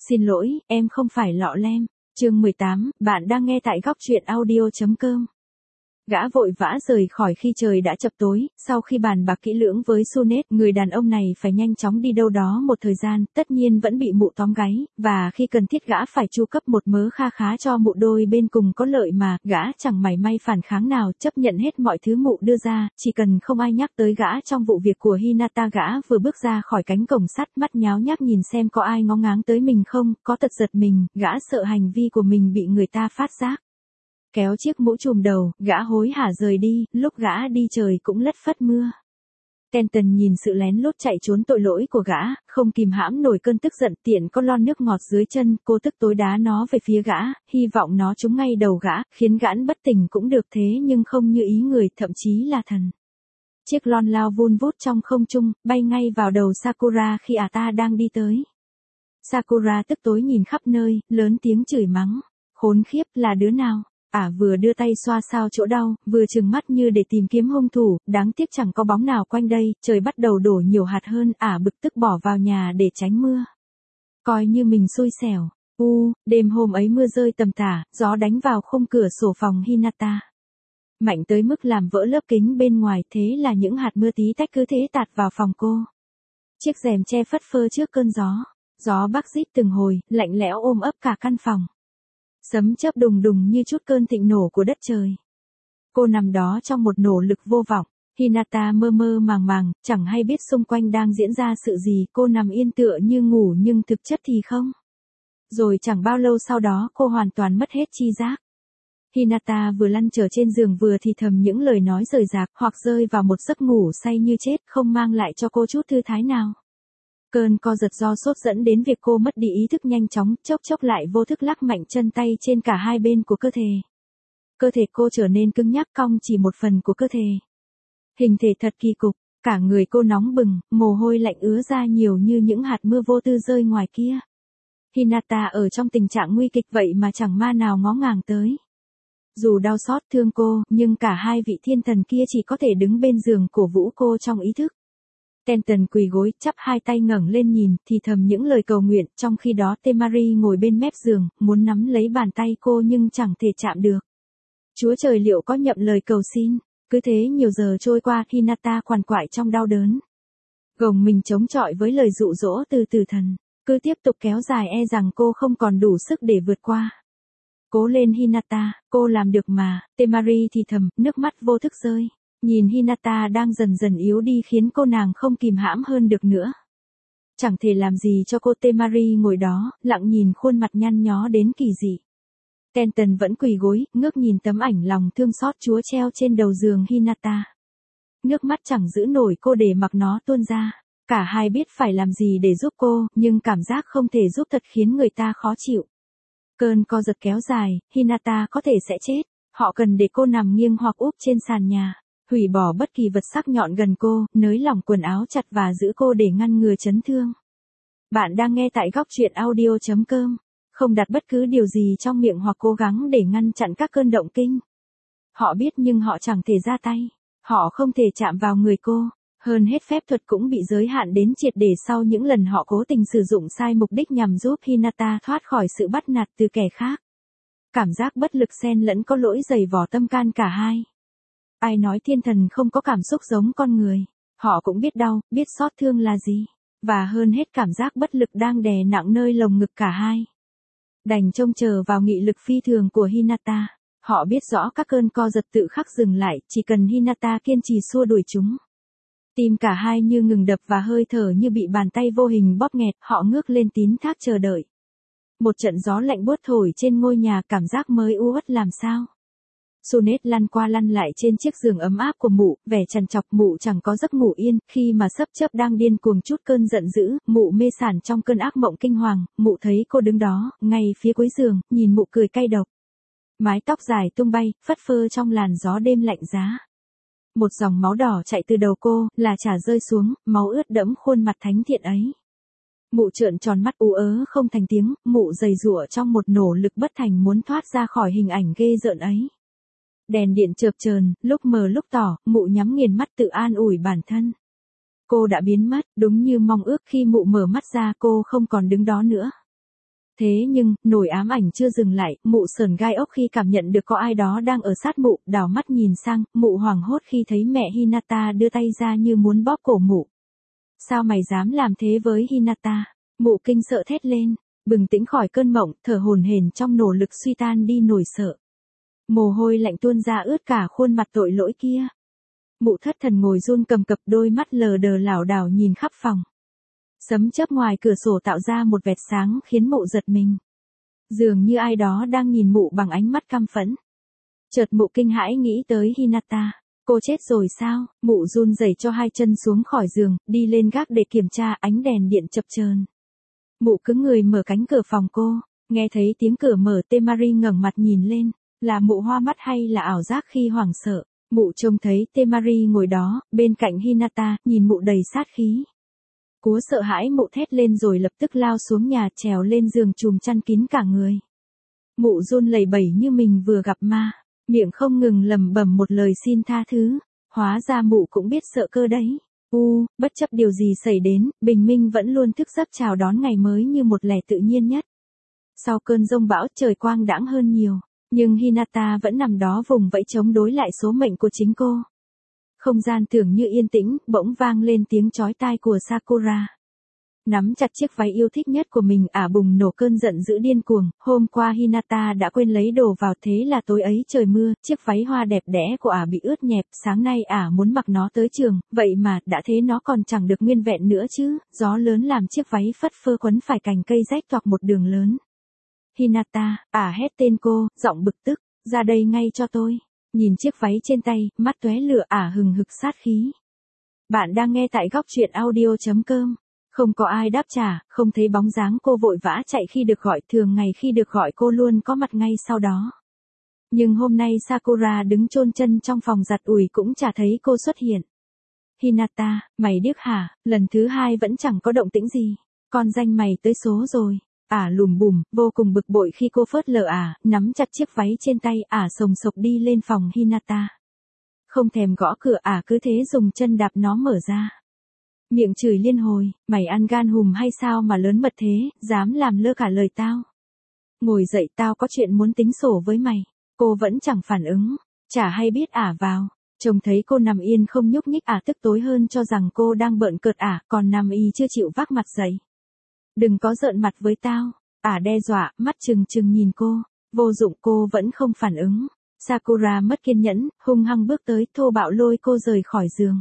Xin lỗi, em không phải lọ lem. Chương 18, bạn đang nghe tại góc truyện audio.com. Gã vội vã rời khỏi khi trời đã chập tối, sau khi bàn bạc kỹ lưỡng với Sunet, người đàn ông này phải nhanh chóng đi đâu đó một thời gian, tất nhiên vẫn bị mụ tóm gáy, và khi cần thiết gã phải chu cấp một mớ kha khá cho mụ, đôi bên cùng có lợi mà, gã chẳng mảy may phản kháng nào, chấp nhận hết mọi thứ mụ đưa ra, chỉ cần không ai nhắc tới gã trong vụ việc của Hinata. Gã vừa bước ra khỏi cánh cổng sắt, mắt nháo nhác nhìn xem có ai ngó ngáng tới mình không, có tật giật mình, gã sợ hành vi của mình bị người ta phát giác. Kéo chiếc mũ trùm đầu, gã hối hả rời đi, lúc gã đi trời cũng lất phất mưa. Kenton nhìn sự lén lút chạy trốn tội lỗi của gã, không kìm hãm nổi cơn tức giận, tiện có lon nước ngọt dưới chân, cô tức tối đá nó về phía gã, hy vọng nó trúng ngay đầu gã, khiến gã bất tỉnh cũng được, thế nhưng không như ý người, thậm chí là thần. Chiếc lon lao vun vút trong không trung, bay ngay vào đầu Sakura khi ta đang đi tới. Sakura tức tối nhìn khắp nơi, lớn tiếng chửi mắng. Khốn khiếp, là đứa nào? Vừa đưa tay xoa xao chỗ đau, vừa trừng mắt như để tìm kiếm hung thủ, đáng tiếc chẳng có bóng nào quanh đây, trời bắt đầu đổ nhiều hạt hơn, bực tức bỏ vào nhà để tránh mưa. Coi như mình xui xẻo. Đêm hôm ấy mưa rơi tầm tả, gió đánh vào khung cửa sổ phòng Hinata. Mạnh tới mức làm vỡ lớp kính bên ngoài, thế là những hạt mưa tí tách cứ thế tạt vào phòng cô. Chiếc rèm che phất phơ trước cơn gió. Gió bắc rít từng hồi, lạnh lẽo ôm ấp cả căn phòng. Sấm chớp đùng đùng như chút cơn thịnh nổ của đất trời. Cô nằm đó trong một nỗ lực vô vọng. Hinata mơ mơ màng màng, chẳng hay biết xung quanh đang diễn ra sự gì. Cô nằm yên tựa như ngủ nhưng thực chất thì không. Rồi chẳng bao lâu sau đó cô hoàn toàn mất hết tri giác. Hinata vừa lăn trở trên giường vừa thì thầm những lời nói rời rạc, hoặc rơi vào một giấc ngủ say như chết, không mang lại cho cô chút thư thái nào. Cơn co giật do sốt dẫn đến việc cô mất đi ý thức nhanh chóng, chốc chốc lại vô thức lắc mạnh chân tay trên cả hai bên của cơ thể. Cơ thể cô trở nên cứng nhắc, cong chỉ một phần của cơ thể. Hình thể thật kỳ cục, cả người cô nóng bừng, mồ hôi lạnh ứa ra nhiều như những hạt mưa vô tư rơi ngoài kia. Hinata ở trong tình trạng nguy kịch vậy mà chẳng ma nào ngó ngàng tới. Dù đau xót thương cô, nhưng cả hai vị thiên thần kia chỉ có thể đứng bên giường cổ vũ cô trong ý thức. Kenton quỳ gối, chắp hai tay ngẩng lên nhìn, thì thầm những lời cầu nguyện, trong khi đó Temari ngồi bên mép giường, muốn nắm lấy bàn tay cô nhưng chẳng thể chạm được. Chúa trời liệu có nhậm lời cầu xin? Cứ thế nhiều giờ trôi qua, Hinata quằn quại trong đau đớn. Gồng mình chống chọi với lời dụ dỗ từ tử thần, cứ tiếp tục kéo dài e rằng cô không còn đủ sức để vượt qua. Cố lên Hinata, cô làm được mà, Temari thì thầm, nước mắt vô thức rơi. Nhìn Hinata đang dần dần yếu đi khiến cô nàng không kìm hãm hơn được nữa. Chẳng thể làm gì cho cô. Temari ngồi đó, lặng nhìn khuôn mặt nhăn nhó đến kỳ dị. Kenton vẫn quỳ gối, ngước nhìn tấm ảnh lòng thương xót Chúa treo trên đầu giường Hinata. Nước mắt chẳng giữ nổi cô để mặc nó tuôn ra. Cả hai biết phải làm gì để giúp cô, nhưng cảm giác không thể giúp thật khiến người ta khó chịu. Cơn co giật kéo dài, Hinata có thể sẽ chết. Họ cần để cô nằm nghiêng hoặc úp trên sàn nhà. Hủy bỏ bất kỳ vật sắc nhọn gần cô, nới lỏng quần áo chặt và giữ cô để ngăn ngừa chấn thương. Bạn đang nghe tại góc truyện audio.com. Không đặt bất cứ điều gì trong miệng hoặc cố gắng để ngăn chặn các cơn động kinh. Họ biết nhưng họ chẳng thể ra tay. Họ không thể chạm vào người cô. Hơn hết phép thuật cũng bị giới hạn đến triệt để sau những lần họ cố tình sử dụng sai mục đích nhằm giúp Hinata thoát khỏi sự bắt nạt từ kẻ khác. Cảm giác bất lực xen lẫn có lỗi dày vò tâm can cả hai. Ai nói thiên thần không có cảm xúc giống con người. Họ cũng biết đau, biết xót thương là gì. Và hơn hết cảm giác bất lực đang đè nặng nơi lồng ngực cả hai. Đành trông chờ vào nghị lực phi thường của Hinata. Họ biết rõ các cơn co giật tự khắc dừng lại, chỉ cần Hinata kiên trì xua đuổi chúng. Tim cả hai như ngừng đập và hơi thở như bị bàn tay vô hình bóp nghẹt, họ ngước lên tín thác chờ đợi. Một trận gió lạnh buốt thổi trên ngôi nhà, cảm giác mới uất làm sao. Sunet lăn qua lăn lại trên chiếc giường ấm áp của mụ, vẻ trằn trọc. Mụ chẳng có giấc ngủ yên, khi mà sấp chớp đang điên cuồng chút cơn giận dữ, mụ mê sảng trong cơn ác mộng kinh hoàng. Mụ thấy cô đứng đó, ngay phía cuối giường, nhìn mụ cười cay độc. Mái tóc dài tung bay, phất phơ trong làn gió đêm lạnh giá. Một dòng máu đỏ chạy từ đầu cô, là chả rơi xuống, máu ướt đẫm khuôn mặt thánh thiện ấy. Mụ trợn tròn mắt ú ớ không thành tiếng, mụ giày giụa trong một nỗ lực bất thành muốn thoát ra khỏi hình ảnh ghê rợn ấy. Đèn điện chợp chờn, lúc mờ lúc tỏ, mụ nhắm nghiền mắt tự an ủi bản thân. Cô đã biến mất, đúng như mong ước. Khi mụ mở mắt ra cô không còn đứng đó nữa. Thế nhưng, nỗi ám ảnh chưa dừng lại, mụ sởn gai ốc khi cảm nhận được có ai đó đang ở sát mụ, đảo mắt nhìn sang, mụ hoảng hốt khi thấy mẹ Hinata đưa tay ra như muốn bóp cổ mụ. Sao mày dám làm thế với Hinata? Mụ kinh sợ thét lên, bừng tỉnh khỏi cơn mộng, thở hổn hển trong nỗ lực suy tan đi nỗi sợ. Mồ hôi lạnh tuôn ra ướt cả khuôn mặt tội lỗi kia. Mụ thất thần ngồi run cầm cập, đôi mắt lờ đờ lảo đảo nhìn khắp phòng. Sấm chớp ngoài cửa sổ tạo ra một vệt sáng khiến mụ giật mình. Dường như ai đó đang nhìn mụ bằng ánh mắt căm phẫn. Chợt mụ kinh hãi nghĩ tới Hinata. Cô chết rồi sao? Mụ run rẩy cho hai chân xuống khỏi giường, đi lên gác để kiểm tra, ánh đèn điện chập chờn. Mụ cứng người mở cánh cửa phòng cô, nghe thấy tiếng cửa mở, Temari ngẩng mặt nhìn lên, là mụ hoa mắt hay là ảo giác khi hoảng sợ. Mụ trông thấy Temari ngồi đó, bên cạnh Hinata, nhìn mụ đầy sát khí. Cú sợ hãi mụ thét lên rồi lập tức lao xuống nhà, trèo lên giường chùm chăn kín cả người. Mụ run lẩy bẩy như mình vừa gặp ma, miệng không ngừng lẩm bẩm một lời xin tha thứ. Hóa ra mụ cũng biết sợ cơ đấy. Bất chấp điều gì xảy đến, bình minh vẫn luôn thức giấc chào đón ngày mới như một lẽ tự nhiên nhất. Sau cơn giông bão, trời quang đãng hơn nhiều, nhưng Hinata vẫn nằm đó vùng vẫy chống đối lại số mệnh của chính cô. Không gian tưởng như yên tĩnh, bỗng vang lên tiếng chói tai của Sakura. Nắm chặt chiếc váy yêu thích nhất của mình, ả bùng nổ cơn giận dữ điên cuồng. Hôm qua Hinata đã quên lấy đồ vào, thế là tối ấy trời mưa, chiếc váy hoa đẹp đẽ của ả bị ướt nhẹp. Sáng nay ả muốn mặc nó tới trường, vậy mà đã thế nó còn chẳng được nguyên vẹn nữa chứ. Gió lớn làm chiếc váy phất phơ quấn phải cành cây rách toạc một đường lớn. Hinata, ả hét tên cô, giọng bực tức, ra đây ngay cho tôi. Nhìn chiếc váy trên tay, mắt tóe lửa, ả hừng hực sát khí. Bạn đang nghe tại góc truyện audio.com. Không có ai đáp trả, không thấy bóng dáng cô, vội vã chạy khi được gọi, thường ngày khi được gọi cô luôn có mặt ngay sau đó. Nhưng hôm nay Sakura đứng chôn chân trong phòng giặt ủi cũng chả thấy cô xuất hiện. Hinata, mày điếc hả, lần thứ hai vẫn chẳng có động tĩnh gì, con danh mày tới số rồi. Ả lùm bùm, vô cùng bực bội khi cô phớt lờ ả, nắm chặt chiếc váy trên tay, ả sồng sộc đi lên phòng Hinata. Không thèm gõ cửa, ả cứ thế dùng chân đạp nó mở ra. Miệng chửi liên hồi, mày ăn gan hùm hay sao mà lớn mật thế, dám làm lơ cả lời tao. Ngồi dậy, tao có chuyện muốn tính sổ với mày. Cô vẫn chẳng phản ứng, chả hay biết ả vào. Trông thấy cô nằm yên không nhúc nhích, ả tức tối hơn, cho rằng cô đang bợn cợt ả, còn nằm y chưa chịu vác mặt dậy. Đừng có giận mặt với tao, ả đe dọa, mắt trừng trừng nhìn cô. Vô dụng, cô vẫn không phản ứng. Sakura mất kiên nhẫn, hung hăng bước tới, thô bạo lôi cô rời khỏi giường.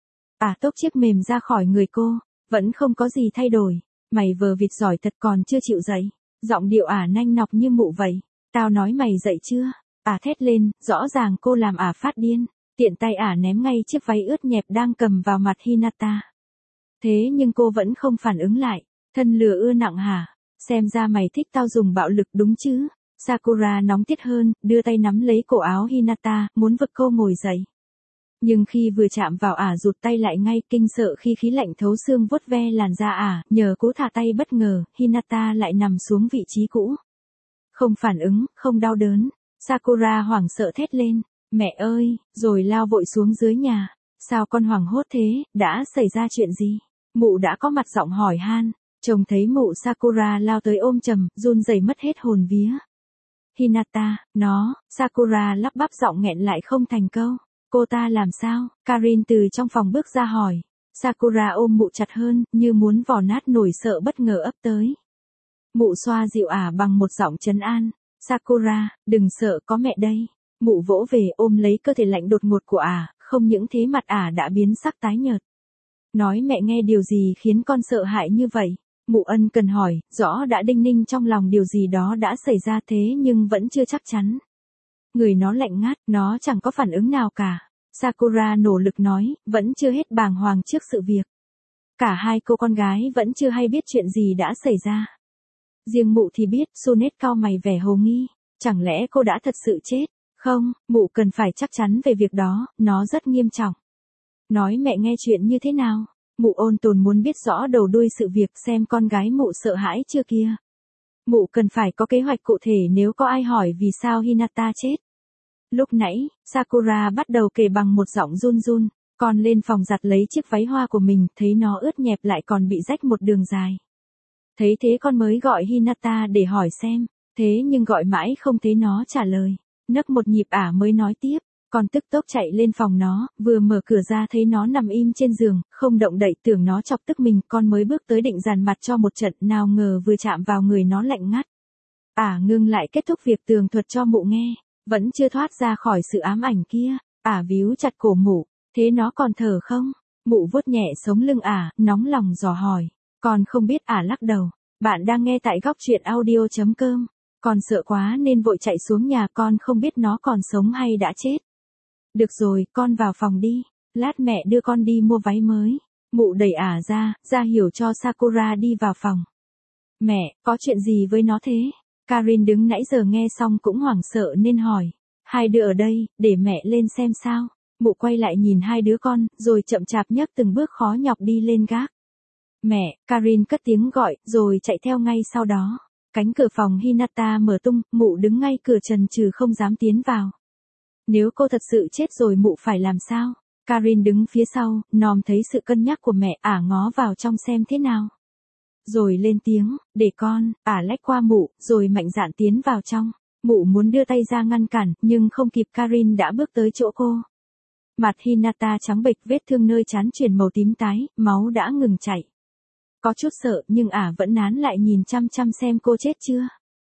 Ả tốc chiếc mềm ra khỏi người cô, vẫn không có gì thay đổi. Mày vờ vịt giỏi thật, còn chưa chịu dậy. Giọng điệu ả nanh nọc như mụ vậy. Tao nói mày dậy chưa? Ả thét lên, rõ ràng cô làm ả phát điên. Tiện tay ả ném ngay chiếc váy ướt nhẹp đang cầm vào mặt Hinata. Thế nhưng cô vẫn không phản ứng lại. Thân lừa ưa nặng hả? Xem ra mày thích tao dùng bạo lực đúng chứ? Sakura nóng tiết hơn, đưa tay nắm lấy cổ áo Hinata, muốn vực cô ngồi dậy. Nhưng khi vừa chạm vào ả rụt tay lại ngay, kinh sợ khi khí lạnh thấu xương vuốt ve làn da ả, nhờ cú thả tay bất ngờ, Hinata lại nằm xuống vị trí cũ. Không phản ứng, không đau đớn. Sakura hoảng sợ thét lên, mẹ ơi, rồi lao vội xuống dưới nhà. Sao con hoảng hốt thế, đã xảy ra chuyện gì? Mụ đã có mặt giọng hỏi han. Trông thấy mụ, Sakura lao tới ôm chầm, run rẩy mất hết hồn vía. Hinata, Sakura lắp bắp giọng nghẹn lại không thành câu. Cô ta làm sao? Karin từ trong phòng bước ra hỏi. Sakura ôm mụ chặt hơn, như muốn vò nát nỗi sợ bất ngờ ấp tới. Mụ xoa dịu ả bằng một giọng trấn an. Sakura, đừng sợ, có mẹ đây. Mụ vỗ về ôm lấy cơ thể lạnh đột ngột của ả, không những thế mặt ả đã biến sắc tái nhợt. Nói mẹ nghe điều gì khiến con sợ hãi như vậy? Mụ ân cần hỏi, rõ đã đinh ninh trong lòng điều gì đó đã xảy ra thế nhưng vẫn chưa chắc chắn. Người nó lạnh ngắt, nó chẳng có phản ứng nào cả. Sakura nỗ lực nói, vẫn chưa hết bàng hoàng trước sự việc. Cả hai cô con gái vẫn chưa hay biết chuyện gì đã xảy ra. Riêng mụ thì biết, Sunet cau mày vẻ hồ nghi. Chẳng lẽ cô đã thật sự chết? Không, mụ cần phải chắc chắn về việc đó, nó rất nghiêm trọng. Nói mẹ nghe chuyện như thế nào? Mụ ôn tồn muốn biết rõ đầu đuôi sự việc, xem con gái mụ sợ hãi chưa kia. Mụ cần phải có kế hoạch cụ thể nếu có ai hỏi vì sao Hinata chết. Lúc nãy, Sakura bắt đầu kể bằng một giọng run run, con lên phòng giặt lấy chiếc váy hoa của mình, thấy nó ướt nhẹp lại còn bị rách một đường dài. Thấy thế con mới gọi Hinata để hỏi xem, thế nhưng gọi mãi không thấy nó trả lời. Nấc một nhịp mới nói tiếp, con tức tốc chạy lên phòng nó, vừa mở cửa ra thấy nó nằm im trên giường, không động đậy, tưởng nó chọc tức mình, con mới bước tới định dàn mặt cho một trận, nào ngờ vừa chạm vào người nó lạnh ngắt. Ngưng lại kết thúc việc tường thuật cho mụ nghe, vẫn chưa thoát ra khỏi sự ám ảnh kia, víu chặt cổ mụ, thế nó còn thở không? Mụ vuốt nhẹ sống lưng nóng lòng dò hỏi, con không biết lắc đầu. Bạn đang nghe tại góc truyện audio.com. Con sợ quá nên vội chạy xuống nhà, con không biết nó còn sống hay đã chết. Được rồi, con vào phòng đi, lát mẹ đưa con đi mua váy mới. Mụ đẩy ra hiểu cho Sakura đi vào phòng. Mẹ, có chuyện gì với nó thế? Karin đứng nãy giờ nghe xong cũng hoảng sợ nên hỏi. Hai đứa ở đây, để mẹ lên xem sao. Mụ quay lại nhìn hai đứa con, rồi chậm chạp nhấc từng bước khó nhọc đi lên gác. Mẹ, Karin cất tiếng gọi, rồi chạy theo ngay sau đó. Cánh cửa phòng Hinata mở tung, mụ đứng ngay cửa chần chừ không dám tiến vào. Nếu cô thật sự chết rồi mụ phải làm sao? Karin đứng phía sau, nòm thấy sự cân nhắc của mẹ, ngó vào trong xem thế nào. Rồi lên tiếng, để con, lách qua mụ, rồi mạnh dạn tiến vào trong. Mụ muốn đưa tay ra ngăn cản, nhưng không kịp, Karin đã bước tới chỗ cô. Mặt Hinata trắng bệch, vết thương nơi trán chuyển màu tím tái, máu đã ngừng chảy. Có chút sợ nhưng vẫn nán lại nhìn chăm chăm xem cô chết chưa.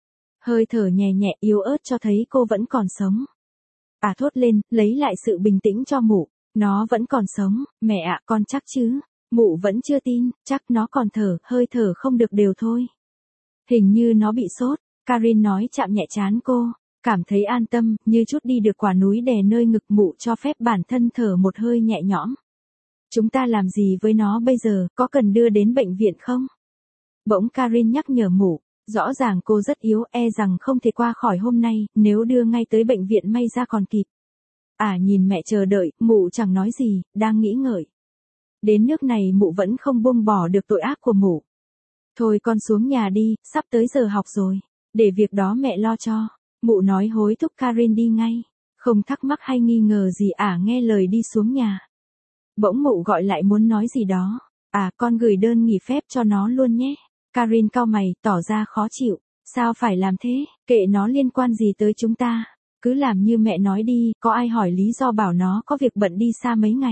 Hơi thở nhẹ nhẹ yếu ớt cho thấy cô vẫn còn sống. Thốt lên, lấy lại sự bình tĩnh cho mụ. Nó vẫn còn sống, mẹ con chắc chứ? Mụ vẫn chưa tin, chắc nó còn thở, hơi thở không được đều thôi. Hình như nó bị sốt, Karin nói chạm nhẹ trán cô. Cảm thấy an tâm, như chút đi được quả núi đè nơi ngực, mụ cho phép bản thân thở một hơi nhẹ nhõm. Chúng ta làm gì với nó bây giờ, có cần đưa đến bệnh viện không? Bỗng Karin nhắc nhở mụ, rõ ràng cô rất yếu, rằng không thể qua khỏi hôm nay, nếu đưa ngay tới bệnh viện may ra còn kịp. Nhìn mẹ chờ đợi, mụ chẳng nói gì, đang nghĩ ngợi. Đến nước này mụ vẫn không buông bỏ được tội ác của mụ. Thôi con xuống nhà đi, sắp tới giờ học rồi, để việc đó mẹ lo cho. Mụ nói hối thúc Karin đi ngay, không thắc mắc hay nghi ngờ gì, nghe lời đi xuống nhà. Bỗng mụ gọi lại muốn nói gì đó. Con gửi đơn nghỉ phép cho nó luôn nhé. Karin cau mày, tỏ ra khó chịu. Sao phải làm thế, kệ nó, liên quan gì tới chúng ta. Cứ làm như mẹ nói đi, có ai hỏi lý do bảo nó có việc bận đi xa mấy ngày.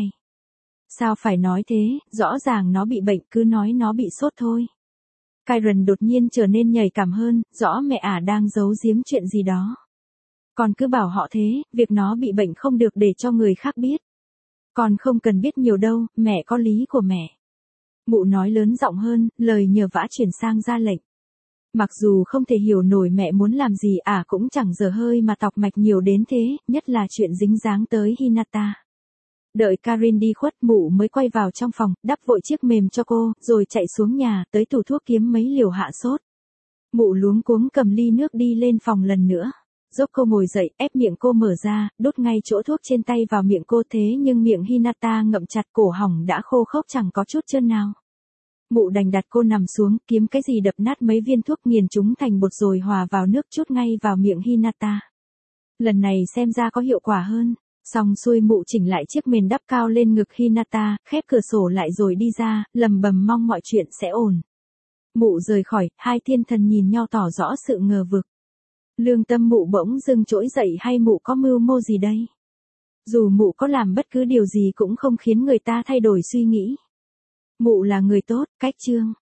Sao phải nói thế, rõ ràng nó bị bệnh, cứ nói nó bị sốt thôi. Karen đột nhiên trở nên nhạy cảm hơn, rõ mẹ đang giấu giếm chuyện gì đó. Con cứ bảo họ thế, việc nó bị bệnh không được để cho người khác biết. Con không cần biết nhiều đâu, mẹ có lý của mẹ. Mụ nói lớn giọng hơn, lời nhờ vả chuyển sang ra lệnh. Mặc dù không thể hiểu nổi mẹ muốn làm gì, cũng chẳng dở hơi mà tọc mạch nhiều đến thế, nhất là chuyện dính dáng tới Hinata. Đợi Karin đi khuất, mụ mới quay vào trong phòng, đắp vội chiếc mềm cho cô, rồi chạy xuống nhà, tới tủ thuốc kiếm mấy liều hạ sốt. Mụ luống cuống cầm ly nước đi lên phòng lần nữa. Giúp cô ngồi dậy, ép miệng cô mở ra, đút ngay chỗ thuốc trên tay vào miệng cô, thế nhưng miệng Hinata ngậm chặt, cổ họng đã khô khốc chẳng có chút trơn nào. Mụ đành đặt cô nằm xuống, kiếm cái gì đập nát mấy viên thuốc, nghiền chúng thành bột rồi hòa vào nước chút ngay vào miệng Hinata. Lần này xem ra có hiệu quả hơn. Xong xuôi mụ chỉnh lại chiếc mền đắp cao lên ngực Hinata, khép cửa sổ lại rồi đi ra, lầm bầm mong mọi chuyện sẽ ổn. Mụ rời khỏi, hai thiên thần nhìn nhau tỏ rõ sự ngờ vực. Lương tâm mụ bỗng dưng trỗi dậy, hay mụ có mưu mô gì đây? Dù mụ có làm bất cứ điều gì cũng không khiến người ta thay đổi suy nghĩ. Mụ là người tốt, cách chương.